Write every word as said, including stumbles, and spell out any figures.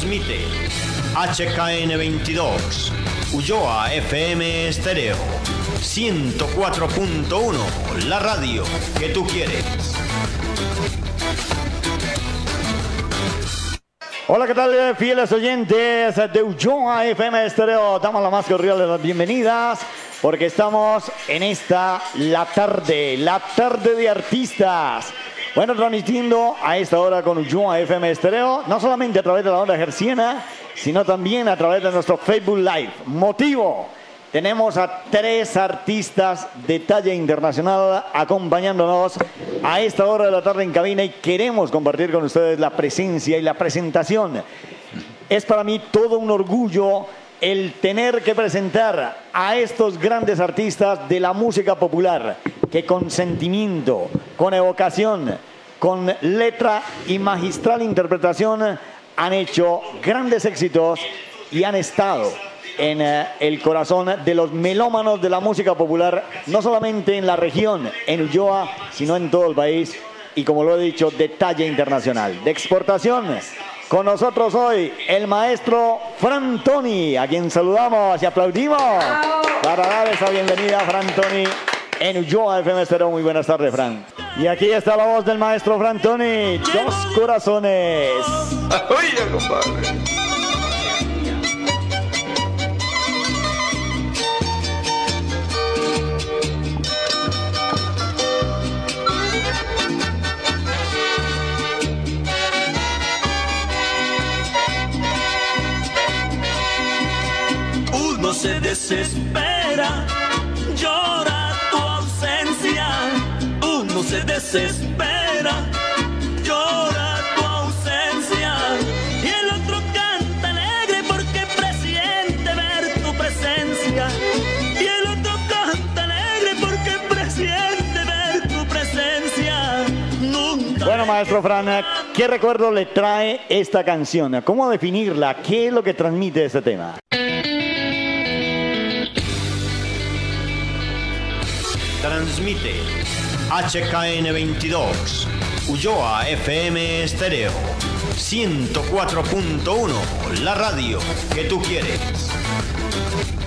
Transmite H K N veintidós, Ulloa F M Estéreo, ciento cuatro punto uno, la radio que tú quieres. Hola, ¿qué tal, fieles oyentes de Ulloa F M Estéreo? Damos la más cordial de las bienvenidas porque estamos en esta, la tarde, la tarde de artistas. Bueno, transmitiendo a esta hora con Ulloa F M Estéreo, no solamente a través de la onda herciana, sino también a través de nuestro Facebook Live. Motivo, tenemos a tres artistas de talla internacional acompañándonos a esta hora de la tarde en cabina y queremos compartir con ustedes la presencia y la presentación. Es para mí todo un orgullo el tener que presentar a estos grandes artistas de la música popular que con sentimiento, con evocación, con letra y magistral interpretación han hecho grandes éxitos y han estado en eh, el corazón de los melómanos de la música popular, no solamente en la región, en Ulloa, sino en todo el país y, como lo he dicho, de talla internacional, de exportación. Con nosotros hoy el maestro Fran Toni, a quien saludamos y aplaudimos para dar esa bienvenida a Fran Toni en Ulloa F M Estéreo. Muy buenas tardes, Fran. Y aquí está la voz del maestro Fran Toni, Dos Corazones. Oye, compadre. Uno se desespera, llora tu ausencia. Uno se desespera, llora tu ausencia. Y el otro canta alegre porque presiente ver tu presencia. Y el otro canta alegre porque presiente ver tu presencia. Nunca. Bueno, maestro Fran, ¿qué recuerdo le trae esta canción? ¿Cómo definirla? ¿Qué es lo que transmite este tema? Transmite H K N veintidós, Ulloa F M Estéreo, ciento cuatro punto uno, la radio que tú quieres.